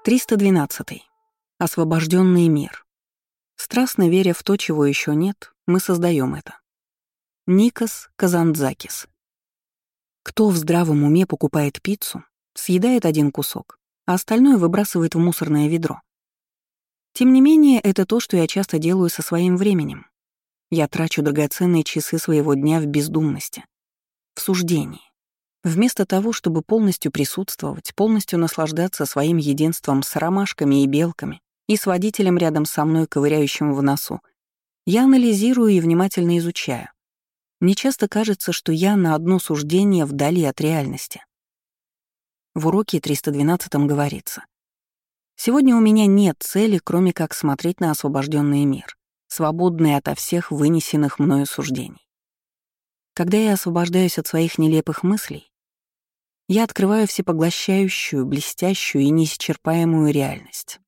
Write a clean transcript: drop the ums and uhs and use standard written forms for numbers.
312. Освобожденный мир. Страстно веря в то, чего еще нет, мы создаем это. Никос Казандзакис. Кто в здравом уме покупает пиццу, съедает один кусок, а остальное выбрасывает в мусорное ведро? Тем не менее, это то, что я часто делаю со своим временем. Я трачу драгоценные часы своего дня в бездумности, в суждении. Вместо того, чтобы полностью присутствовать, полностью наслаждаться своим единством с ромашками и белками и с водителем рядом со мной, ковыряющим в носу, я анализирую и внимательно изучаю. Мне часто кажется, что я на одно суждение вдали от реальности. В уроке 312 говорится: «Сегодня у меня нет цели, кроме как смотреть на освобожденный мир, свободный ото всех вынесенных мною суждений». Когда я освобождаюсь от своих нелепых мыслей, я открываю всепоглощающую, блестящую и неисчерпаемую реальность.